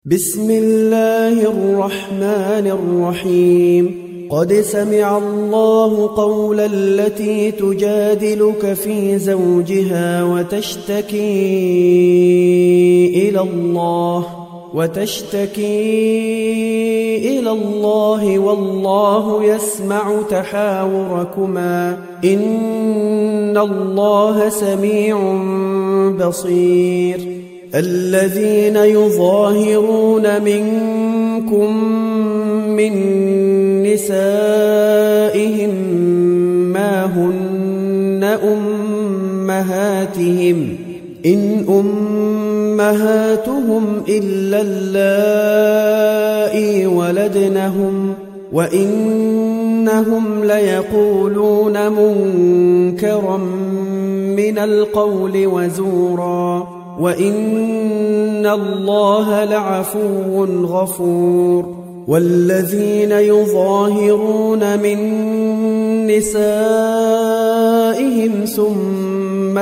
بسم الله الرحمن الرحيم. قد سمع الله قول التي تجادلك في زوجها وتشتكي إلى الله والله يسمع تحاوركما إن الله سميع بصير. الذين يظاهرون منكم من نسائهم ما هن أمهاتهم إن أمهاتهم إلا اللائي ولدنهم وإنهم ليقولون منكرا من القول وزورا وإن الله لعفو غفور. والذين يظاهرون من نسائهم ثم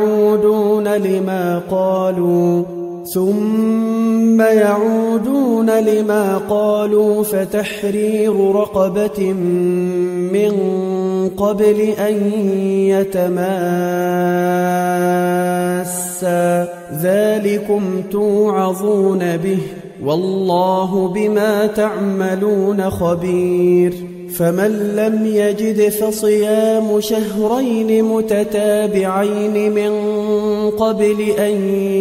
يعودون لما قالوا فتحرير رقبة من قبل أن يتماسا ذلكم توعظون به والله بما تعملون خبير. فمن لم يجد فصيام شهرين متتابعين من قبل أن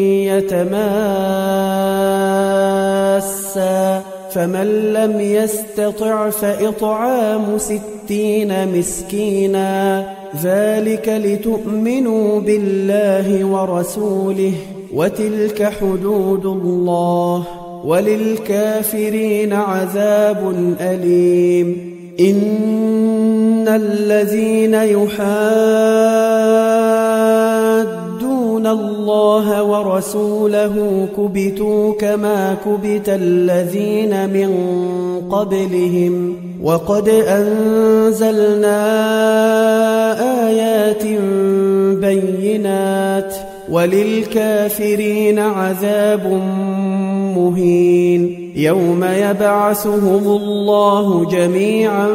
يتماسا فمن لم يستطع فإطعام 60 مسكينا ذلك لتؤمنوا بالله ورسوله وتلك حدود الله وللكافرين عذاب أليم. إن الذين يحادون الله ورسوله كبتوا كما كبت الذين من قبلهم وقد أنزلنا آيات بينات وللكافرين عذاب مهين. يوم يبعثهم الله جميعا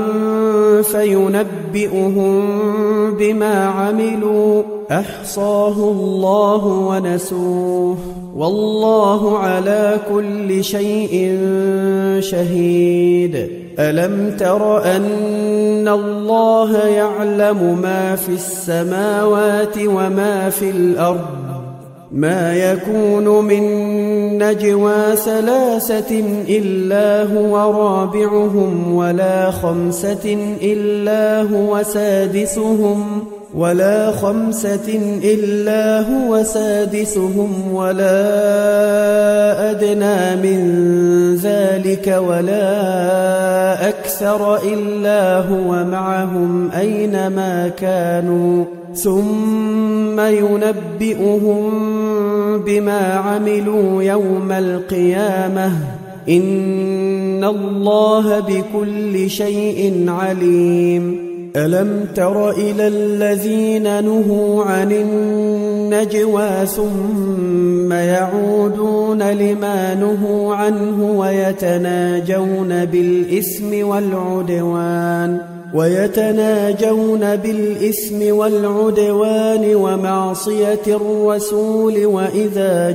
فينبئهم بما عملوا أحصاه الله ونسوه والله على كل شيء شهيد. ألم تر أن الله يعلم ما في السماوات وما في الأرض ما يكون من نجوى 3 إلا هو رابعهم ولا 5 إلا هو سادسهم ولا أدنى من ذلك ولا أكثر إلا هو معهم أينما كانوا ثم ينبئهم بما عملوا يوم القيامة إن الله بكل شيء عليم. ألم تر إلى الذين نهوا عن النجوى ثم يعودون لما نهوا عنه ويتناجون بالإثم والعدوان ومعصية الرسول وإذا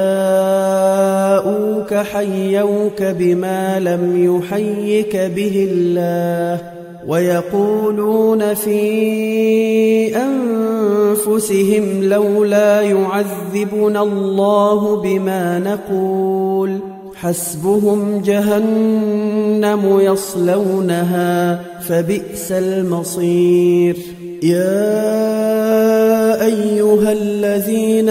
جاءوك حيوك بما لم يحيك به الله ويقولون في أنفسهم لولا يعذبنا الله بما نقول حسبهم جهنم يصلونها فبئس المصير. يا أيها الذين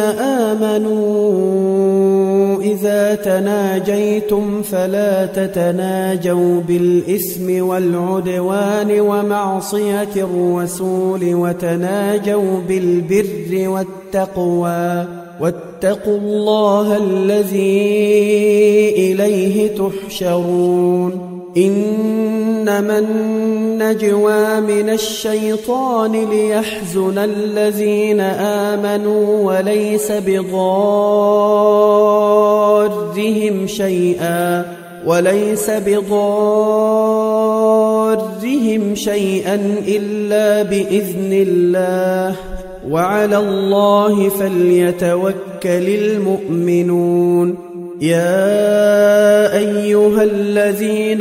آمنوا إذا تناجيتم فلا تتناجوا بالإثم والعدوان ومعصية الرسول وتناجوا بالبر والتقوى واتقوا الله الذي إليه تحشرون. إنما النجوى من الشيطان ليحزن الذين آمنوا وليس بضارهم شيئا إلا بإذن الله وعلى الله فليتوكل المؤمنون. يا أيها الذين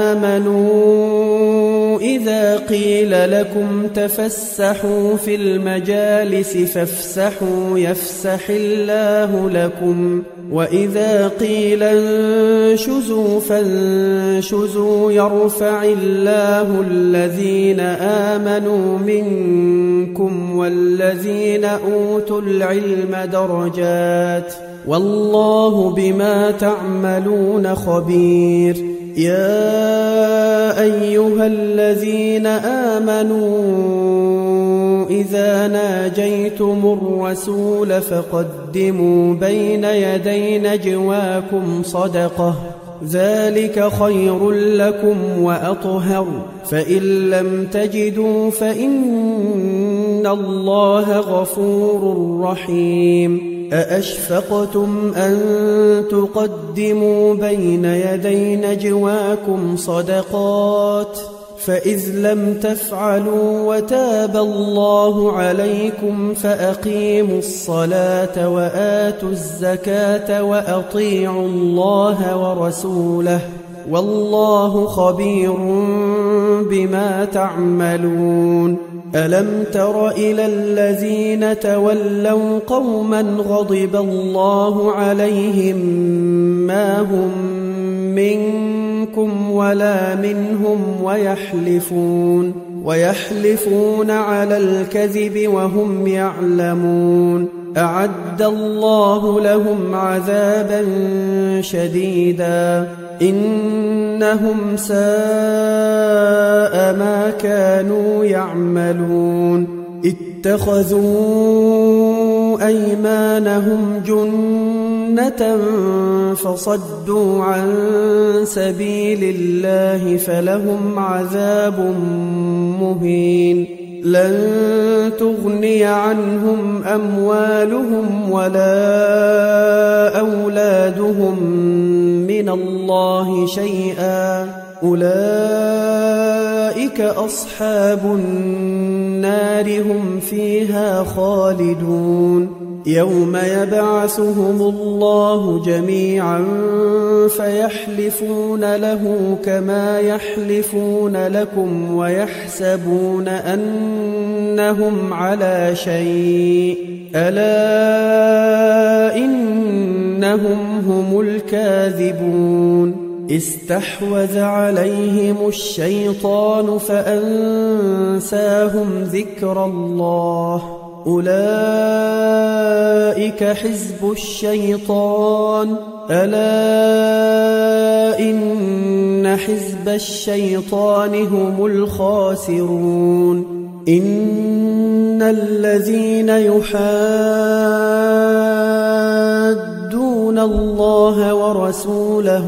آمنوا إذا قيل لكم تفسحوا في المجالس فافسحوا يفسح الله لكم وإذا قيل انشزوا فانشزوا يرفع الله الذين آمنوا منكم والذين أوتوا العلم درجات والله بما تعملون خبير. يا أيها الذين آمنوا إذا ناجيتم الرسول فقدموا بين يدي نجواكم صدقة ذلك خير لكم وأطهر فإن لم تجدوا فإن الله غفور رحيم. أأشفقتم أن تقدموا بين يدي نجواكم صدقات فإذ لم تفعلوا وتاب الله عليكم فأقيموا الصلاة وآتوا الزكاة وأطيعوا الله ورسوله والله خبير بما تعملون. ألم تر إلى الذين تولوا قوما غضب الله عليهم ما هم منكم ولا منهم ويحلفون على الكذب وهم يعلمون. أعد الله لهم عذابا شديدا إنهم ساء ما كانوا يعملون. اتخذوا أيمانهم جنة فصدوا عن سبيل الله فلهم عذاب مهين. لن تغني عنهم أموالهم ولا أولادهم من الله شيئا أولئك أصحاب النار هم فيها خالدون. يوم يبعثهم الله جميعا فيحلفون له كما يحلفون لكم ويحسبون أنهم على شيء ألا إنهم هم الكاذبون. استحوذ عليهم الشيطان فأنساهم ذكر الله أولئك حزب الشيطان ألا إن حزب الشيطان هم الخاسرون. إن الذين يحادون الله ورسوله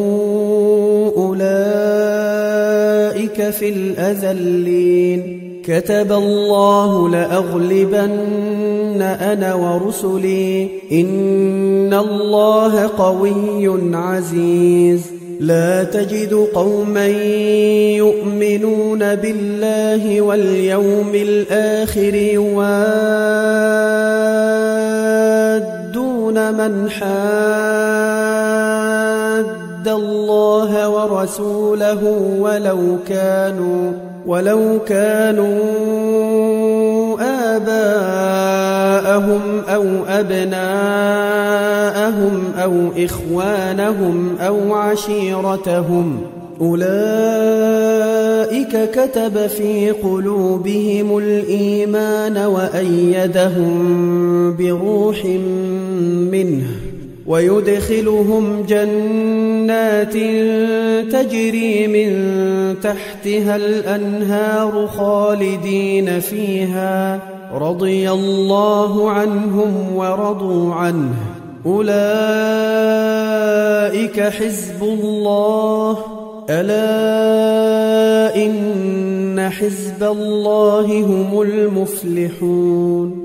أولئك في الأذلين. كتب الله لأغلبن أنا ورسلي إن الله قوي عزيز. لا تجد قوما يؤمنون بالله واليوم الآخر يوادون من حاد الله ورسوله ولو كانوا آباءهم أو أبناءهم أو إخوانهم أو عشيرتهم أولئك كتب في قلوبهم الإيمان وأيدهم بروح منه ويدخلهم جنات تجري من تحتها الأنهار خالدين فيها رضي الله عنهم ورضوا عنه أولئك حزب الله ألا إن حزب الله هم المفلحون